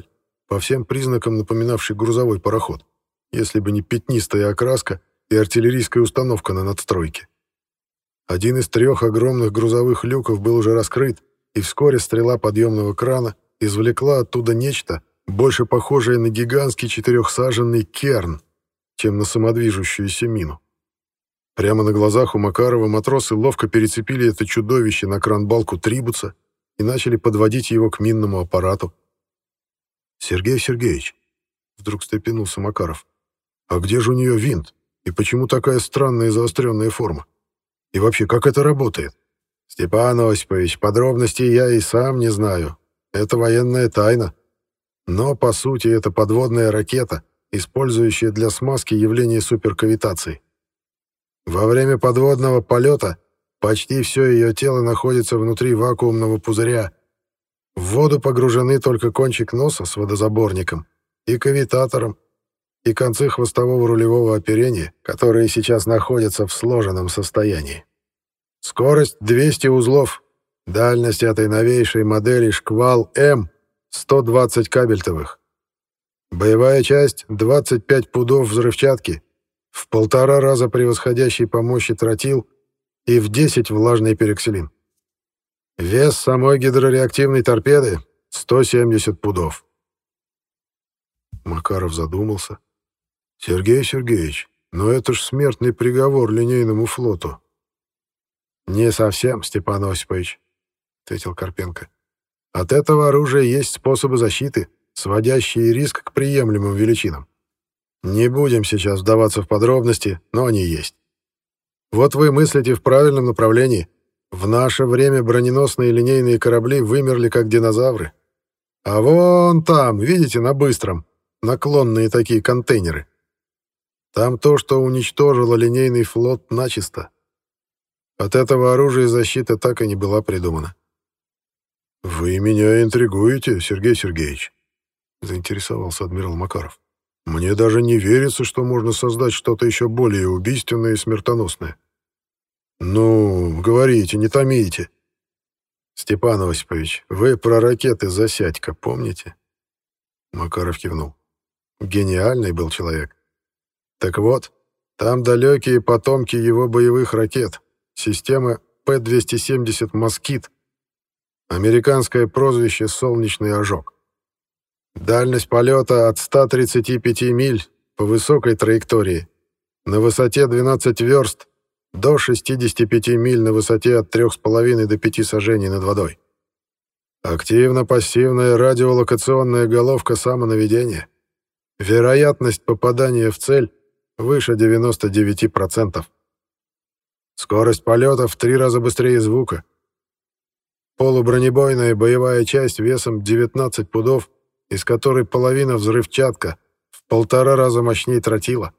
по всем признакам напоминавший грузовой пароход, если бы не пятнистая окраска и артиллерийская установка на надстройке. Один из 3 огромных грузовых люков был уже раскрыт, и вскоре стрела подъемного крана извлекла оттуда нечто, больше похожее на гигантский 4-саженный керн, чем на самодвижущуюся мину. Прямо на глазах у Макарова матросы ловко перецепили это чудовище на кран-балку трибуца и начали подводить его к минному аппарату. «Сергей Сергеевич», — вдруг встрепенулся Макаров, — «а где же у нее винт? И почему такая странная заостренная форма? И вообще, как это работает?» «Степан Осипович, подробностей я и сам не знаю. Это военная тайна. Но, по сути, это подводная ракета, использующая для смазки явление суперкавитации. Во время подводного полета почти все ее тело находится внутри вакуумного пузыря. В воду погружены только кончик носа с водозаборником и кавитатором, и концы хвостового рулевого оперения, которые сейчас находятся в сложенном состоянии. Скорость 200 узлов. Дальность этой новейшей модели «Шквал-М» 120 кабельтовых. Боевая часть 25 пудов взрывчатки, в 1,5 раза превосходящий по мощи тротил и в 10 влажный пероксилин. Вес самой гидрореактивной торпеды 170 пудов. Макаров задумался. «Сергей Сергеевич, но это ж смертный приговор линейному флоту». «Не совсем, Степан Осипович», — ответил Карпенко. «От этого оружия есть способы защиты, сводящие риск к приемлемым величинам. Не будем сейчас вдаваться в подробности, но они есть. Вот вы мыслите в правильном направлении. В наше время броненосные линейные корабли вымерли как динозавры. А вон там, видите, на Быстром, наклонные такие контейнеры. Там то, что уничтожило линейный флот начисто. От этого оружия защита так и не была придумана». «Вы меня интригуете, Сергей Сергеевич», — заинтересовался адмирал Макаров. «Мне даже не верится, что можно создать что-то еще более убийственное и смертоносное. Ну, говорите, не томите». «Степан Осипович, вы про ракеты «Засядька» помните?» Макаров кивнул. «Гениальный был человек. Так вот, там далекие потомки его боевых ракет, система П-270 «Москит», американское прозвище «Солнечный ожог». Дальность полета от 135 миль по высокой траектории на высоте 12 верст до 65 миль на высоте от 3,5 до 5 сажений над водой. Активно-пассивная радиолокационная головка самонаведения. Вероятность попадания в цель выше 99%. Скорость полета в 3 раза быстрее звука. Полубронебойная боевая часть весом 19 пудов, из которой половина взрывчатка, в 1,5 раза мощнее тротила.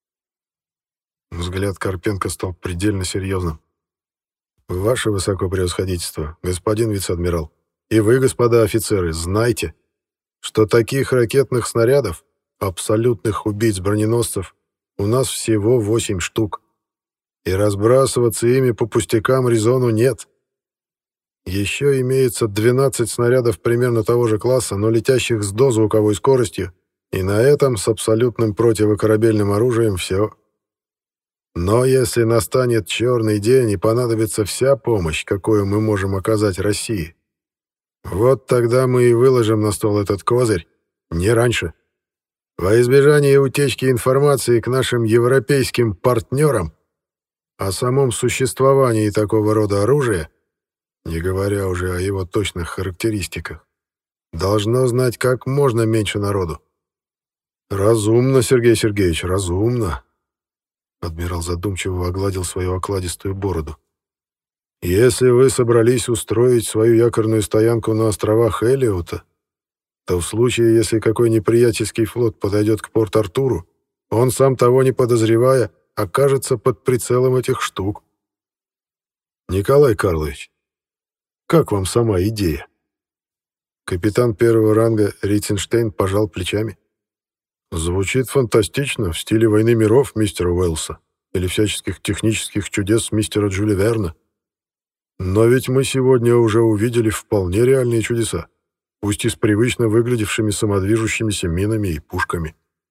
Взгляд Карпенко стал предельно серьезным. «Ваше высокопревосходительство, господин вице-адмирал, и вы, господа офицеры, знайте, что таких ракетных снарядов, абсолютных убийц-броненосцев, у нас всего 8 штук, и разбрасываться ими по пустякам резону нет. Еще имеется 12 снарядов примерно того же класса, но летящих с дозвуковой скоростью, и на этом с абсолютным противокорабельным оружием все. Но если настанет черный день и понадобится вся помощь, какую мы можем оказать России, вот тогда мы и выложим на стол этот козырь, не раньше. Во избежание утечки информации к нашим европейским партнерам о самом существовании такого рода оружия, не говоря уже о его точных характеристиках, должно знать как можно меньше народу». «Разумно, Сергей Сергеевич, разумно», — адмирал задумчиво огладил свою окладистую бороду. «Если вы собрались устроить свою якорную стоянку на островах Элиота, то в случае, если какой неприятельский флот подойдет к Порт-Артуру, он, сам того не подозревая, окажется под прицелом этих штук. Николай Карлович, как вам сама идея?» Капитан 1-го ранга Ритценштейн пожал плечами. «Звучит фантастично, в стиле «Войны миров» мистера Уэллса или всяческих технических чудес мистера Жюля Верна. Но ведь мы сегодня уже увидели вполне реальные чудеса. пусть и с привычно выглядевшими самодвижущимися минами и пушками.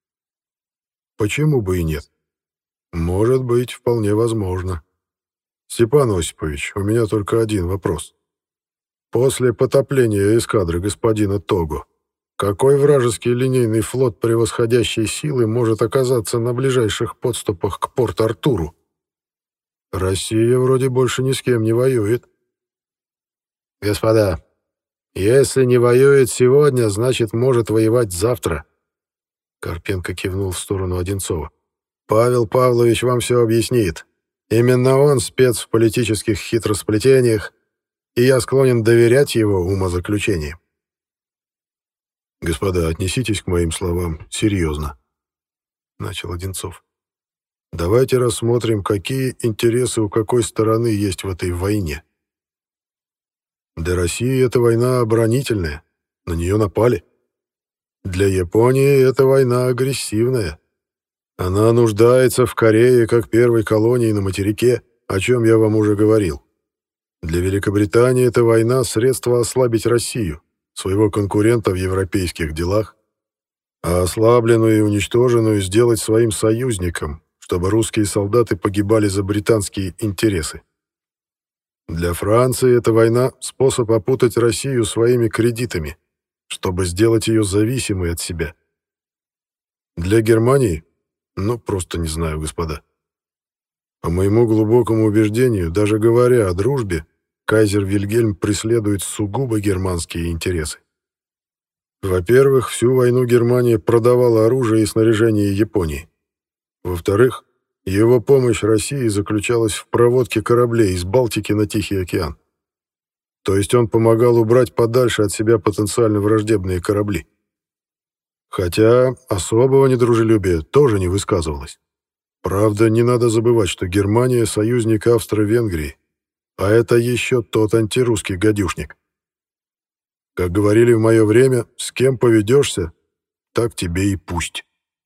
Почему бы и нет? Может быть, вполне возможно. Степан Осипович, у меня только один вопрос. После потопления эскадры господина Того, какой вражеский линейный флот превосходящей силы может оказаться на ближайших подступах к Порт-Артуру? Россия вроде больше ни с кем не воюет. Господа, если не воюет сегодня, значит, может воевать завтра. Карпенко кивнул в сторону Одинцова. Павел Павлович вам все объяснит. Именно он спец в политических хитросплетениях, и я склонен доверять его умозаключениям. «Господа, отнеситесь к моим словам серьезно», — начал Одинцов. «Давайте рассмотрим, какие интересы у какой стороны есть в этой войне. Для России эта война оборонительная, на нее напали. Для Японии эта война агрессивная. Она нуждается в Корее как первой колонии на материке, о чем я вам уже говорил. Для Великобритании эта война — средство ослабить Россию, своего конкурента в европейских делах, а ослабленную и уничтоженную сделать своим союзником, чтобы русские солдаты погибали за британские интересы. Для Франции эта война — способ опутать Россию своими кредитами, чтобы сделать ее зависимой от себя. Для Германии, просто не знаю, господа. По моему глубокому убеждению, даже говоря о дружбе, кайзер Вильгельм преследует сугубо германские интересы. Во-первых, всю войну Германия продавала оружие и снаряжение Японии. Во-вторых, его помощь России заключалась в проводке кораблей из Балтики на Тихий океан. То есть он помогал убрать подальше от себя потенциально враждебные корабли. Хотя особого недружелюбия тоже не высказывалось. Правда, не надо забывать, что Германия — союзник Австро-Венгрии, а это еще тот антирусский гадюшник. Как говорили в мое время, с кем поведешься, так тебе и пусть.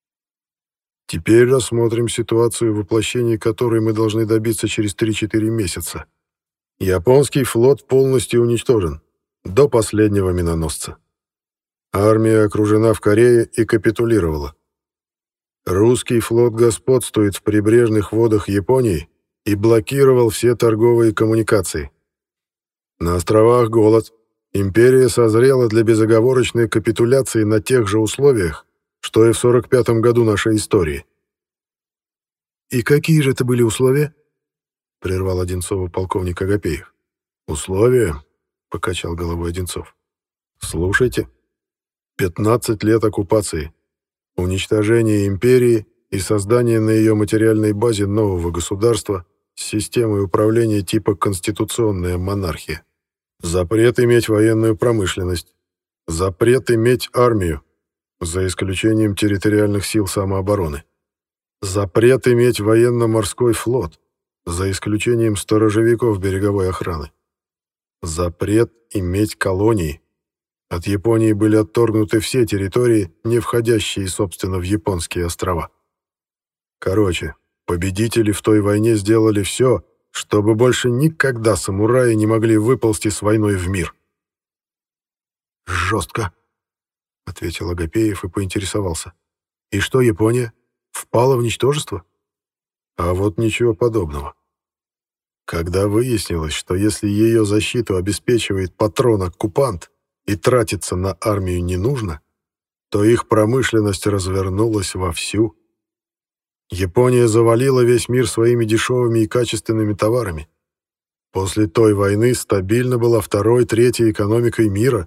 Теперь рассмотрим ситуацию, воплощения которой мы должны добиться через 3-4 месяца. Японский флот полностью уничтожен, до последнего миноносца. Армия окружена в Корее и капитулировала. Русский флот господствует в прибрежных водах Японии и блокировал все торговые коммуникации. На островах голод. Империя созрела для безоговорочной капитуляции на тех же условиях, что и в 45-м году нашей истории. «И какие же это были условия?» — прервал Одинцова полковник Агапеев. «Условия?» — покачал головой Одинцов. «Слушайте. 15 лет оккупации, уничтожение империи и создание на ее материальной базе нового государства с системой управления типа конституционная монархия. Запрет иметь военную промышленность. Запрет иметь армию, за исключением территориальных сил самообороны. Запрет иметь военно-морской флот, за исключением сторожевиков береговой охраны. Запрет иметь колонии. От Японии были отторгнуты все территории, не входящие, собственно, в японские острова. Короче, победители в той войне сделали все, чтобы больше никогда самураи не могли выползти с войной в мир. «Жестко», — ответил Агапеев и поинтересовался. «И что, Япония? Впала в ничтожество?» А вот ничего подобного. Когда выяснилось, что если ее защиту обеспечивает патрон-оккупант и тратиться на армию не нужно, то их промышленность развернулась вовсю. Япония завалила весь мир своими дешевыми и качественными товарами. После той войны стабильно была второй, третьей экономикой мира.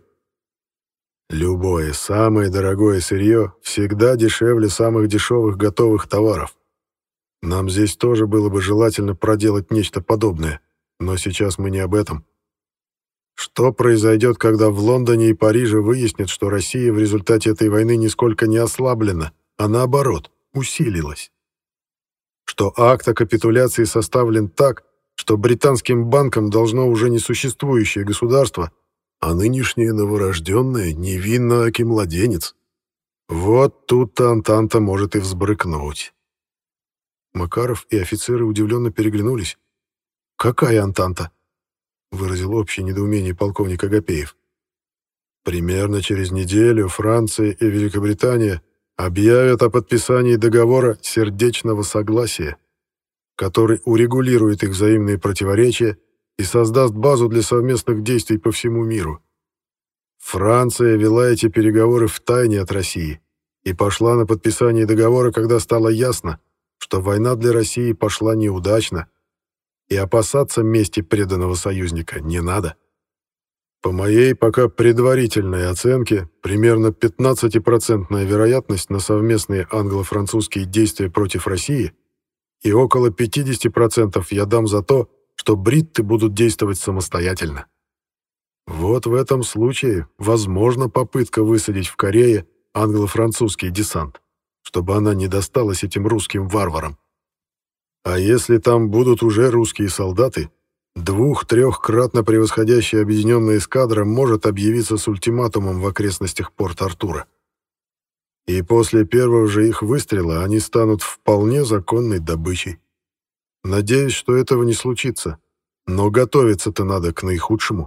Любое самое дорогое сырье всегда дешевле самых дешевых готовых товаров. Нам здесь тоже было бы желательно проделать нечто подобное, но сейчас мы не об этом. Что произойдет, когда в Лондоне и Париже выяснят, что Россия в результате этой войны нисколько не ослаблена, а наоборот, усилилась? Что акт о капитуляции составлен так, что британским банкам должно уже не существующее государство, а нынешнее новорожденное невинно аки младенец. Вот тут-то Антанта может и взбрыкнуть. Макаров и офицеры удивленно переглянулись. «Какая Антанта?» — выразил общее недоумение полковник Агапеев. Примерно через неделю Франция и Великобритания объявят о подписании договора сердечного согласия, который урегулирует их взаимные противоречия и создаст базу для совместных действий по всему миру. Франция вела эти переговоры втайне от России и пошла на подписание договора, когда стало ясно, что война для России пошла неудачно, и опасаться мести преданного союзника не надо. По моей пока предварительной оценке, примерно 15% вероятность на совместные англо-французские действия против России и около 50% я дам за то, что бритты будут действовать самостоятельно. Вот в этом случае возможна попытка высадить в Корее англо-французский десант, чтобы она не досталась этим русским варварам. А если там будут уже русские солдаты, 2-3-кратно превосходящая объединенная эскадра может объявиться с ультиматумом в окрестностях Порт-Артура. И после первого же их выстрела они станут вполне законной добычей. Надеюсь, что этого не случится, но готовиться-то надо к наихудшему.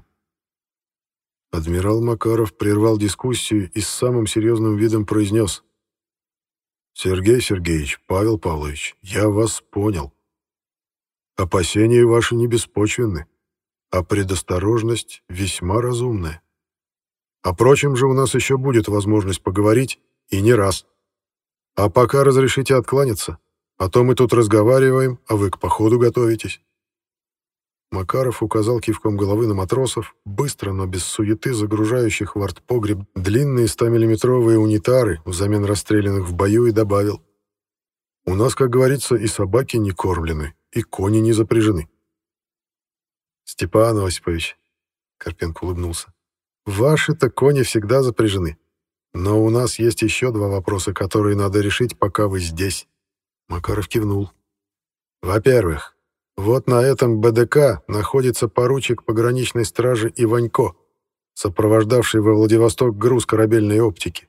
Адмирал Макаров прервал дискуссию и с самым серьезным видом произнес: «Сергей Сергеевич, Павел Павлович, я вас понял. Опасения ваши не беспочвенны, а предосторожность весьма разумная. О прочем же у нас еще будет возможность поговорить, и не раз. А пока разрешите откланяться, а то мы тут разговариваем, а вы к походу готовитесь». Макаров указал кивком головы на матросов, быстро, но без суеты загружающих в артпогреб длинные 100-миллиметровые унитары взамен расстрелянных в бою, и добавил: «У нас, как говорится, и собаки не кормлены, и кони не запряжены». «Степан Осипович», — Карпенко улыбнулся, — «ваши-то кони всегда запряжены. Но у нас есть еще 2 вопроса, которые надо решить, пока вы здесь». Макаров кивнул. «Во-первых, вот на этом БДК находится поручик пограничной стражи Иванько, сопровождавший во Владивосток груз корабельной оптики.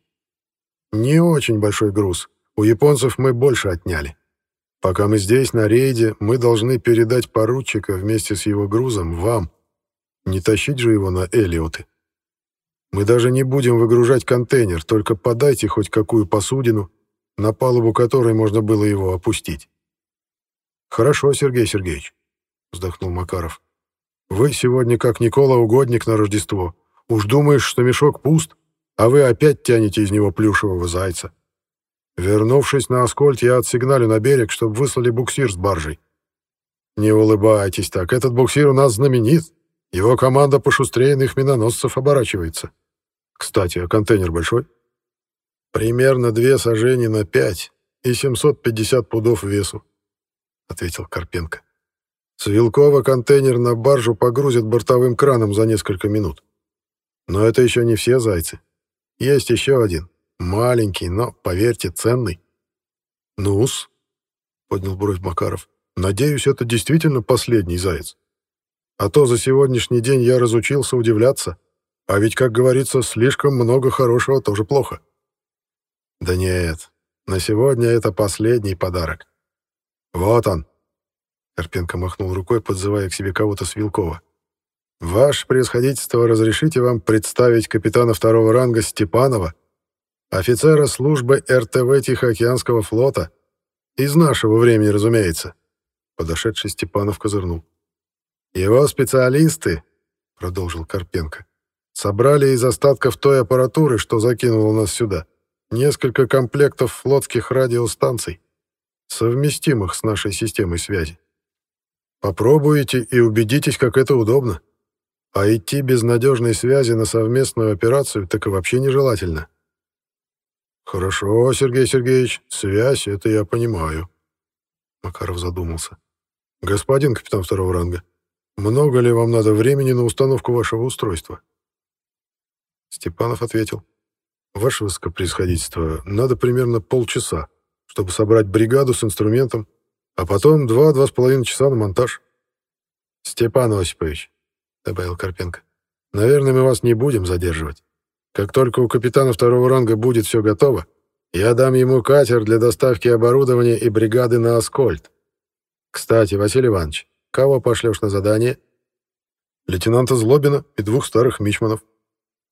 Не очень большой груз, у японцев мы больше отняли. Пока мы здесь, на рейде, мы должны передать поручика вместе с его грузом вам. Не тащить же его на Элиоты. Мы даже не будем выгружать контейнер, только подайте хоть какую посудину, на палубу которой можно было его опустить». «Хорошо, Сергей Сергеевич», — вздохнул Макаров. «Вы сегодня как Никола Угодник на Рождество. Уж думаешь, что мешок пуст, а вы опять тянете из него плюшевого зайца. Вернувшись на Аскольд, я отсигналю на берег, чтобы выслали буксир с баржей. Не улыбайтесь так, этот буксир у нас знаменит. Его команда пошустрее иных миноносцев оборачивается. Кстати, а контейнер большой?» «Примерно 2 сажени на 5 и 750 пудов весу», — ответил Карпенко. «С Вилкова контейнер на баржу погрузят бортовым краном за несколько минут. Но это еще не все зайцы. Есть еще один, маленький, но, поверьте, ценный». «Ну-с», — поднял бровь Макаров, — «надеюсь, это действительно последний заяц. А то за сегодняшний день я разучился удивляться, а ведь, как говорится, слишком много хорошего тоже плохо». «Да нет, на сегодня это последний подарок. Вот он». Карпенко махнул рукой, подзывая к себе кого-то с Вилкова. «Ваше превосходительство, разрешите вам представить капитана 2-го ранга Степанова, офицера службы РТВ Тихоокеанского флота, из нашего времени, разумеется». Подошедший Степанов козырнул. «Его специалисты, — продолжил Карпенко, — собрали из остатков той аппаратуры, что закинуло нас сюда, несколько комплектов флотских радиостанций, совместимых с нашей системой связи. Попробуйте и убедитесь, как это удобно. А идти без надежной связи на совместную операцию так и вообще нежелательно». «Хорошо, Сергей Сергеевич, связь, это я понимаю». Макаров задумался. «Господин капитан 2-го ранга, много ли вам надо времени на установку вашего устройства?» Степанов ответил. «Ваше высокопревосходительство, надо примерно полчаса, чтобы собрать бригаду с инструментом, а потом 2-2,5 часа на монтаж». «Степан Осипович», — добавил Карпенко, — «наверное, мы вас не будем задерживать. Как только у капитана 2-го ранга будет все готово, я дам ему катер для доставки оборудования и бригады на Аскольд. Кстати, Василий Иванович, кого пошлешь на задание?» «Лейтенанта Злобина и 2 старых мичманов»,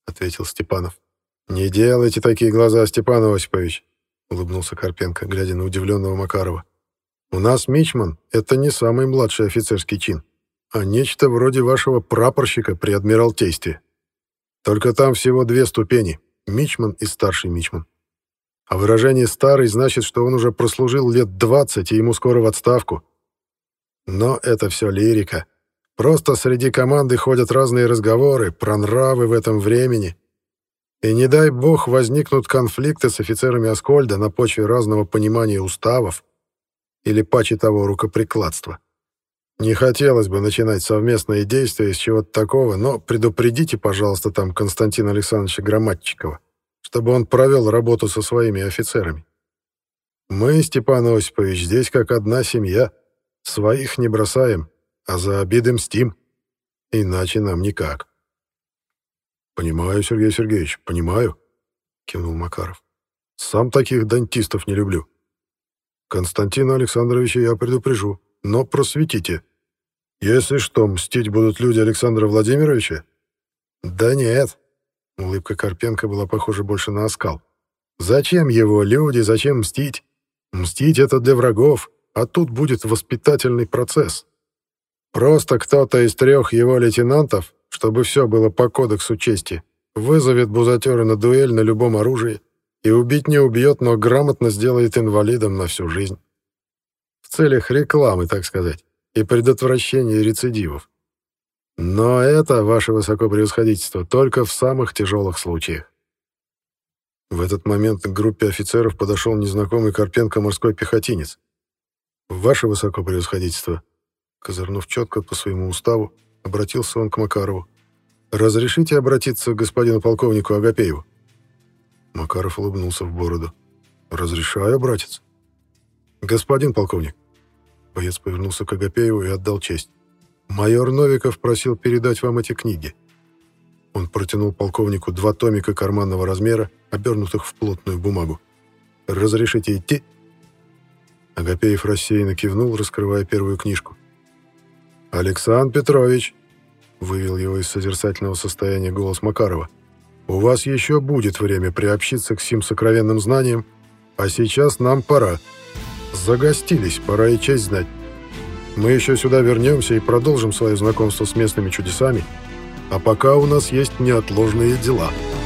— ответил Степанов. «Не делайте такие глаза, Степан Осипович», — улыбнулся Карпенко, глядя на удивленного Макарова. «У нас мичман — это не самый младший офицерский чин, а нечто вроде вашего прапорщика при адмиралтействе. Только там всего 2 ступени — мичман и старший мичман. А выражение «старый» значит, что он уже прослужил лет 20, и ему скоро в отставку. Но это все лирика. Просто среди команды ходят разные разговоры про нравы в этом времени. И не дай бог возникнут конфликты с офицерами Аскольда на почве разного понимания уставов или, паче того, рукоприкладства. Не хотелось бы начинать совместные действия с чего-то такого, но предупредите, пожалуйста, там Константина Александровича Громадчикова, чтобы он провел работу со своими офицерами. Мы, Степан Осипович, здесь как одна семья. Своих не бросаем, а за обиды мстим. Иначе нам никак». «Понимаю, Сергей Сергеевич, понимаю», — кивнул Макаров. «Сам таких дантистов не люблю. Константина Александровича я предупрежу, но просветите. Если что, мстить будут люди Александра Владимировича?» «Да нет», — улыбка Карпенко была похожа больше на оскал. «Зачем его люди, зачем мстить? Мстить — это для врагов, а тут будет воспитательный процесс. Просто кто-то из 3 его лейтенантов, чтобы все было по кодексу чести, вызовет бузатера на дуэль на любом оружии и убить не убьет, но грамотно сделает инвалидом на всю жизнь. В целях рекламы, так сказать, и предотвращения рецидивов. Но это, ваше высокопревосходительство, только в самых тяжелых случаях». В этот момент к группе офицеров подошел незнакомый Карпенко морской пехотинец. «Ваше высокопревосходительство», — козырнув четко по своему уставу, обратился он к Макарову. «Разрешите обратиться к господину полковнику Агапееву?» Макаров улыбнулся в бороду. «Разрешаю, братец». «Господин полковник», — боец повернулся к Агапееву и отдал честь. «Майор Новиков просил передать вам эти книги». Он протянул полковнику 2 томика карманного размера, обернутых в плотную бумагу. «Разрешите идти?» Агапеев рассеянно кивнул, раскрывая первую книжку. «Александр Петрович», — вывел его из созерцательного состояния голос Макарова, «у вас еще будет время приобщиться к сим сокровенным знаниям, а сейчас нам пора. Загостились, пора и честь знать. Мы еще сюда вернемся и продолжим свое знакомство с местными чудесами, а пока у нас есть неотложные дела».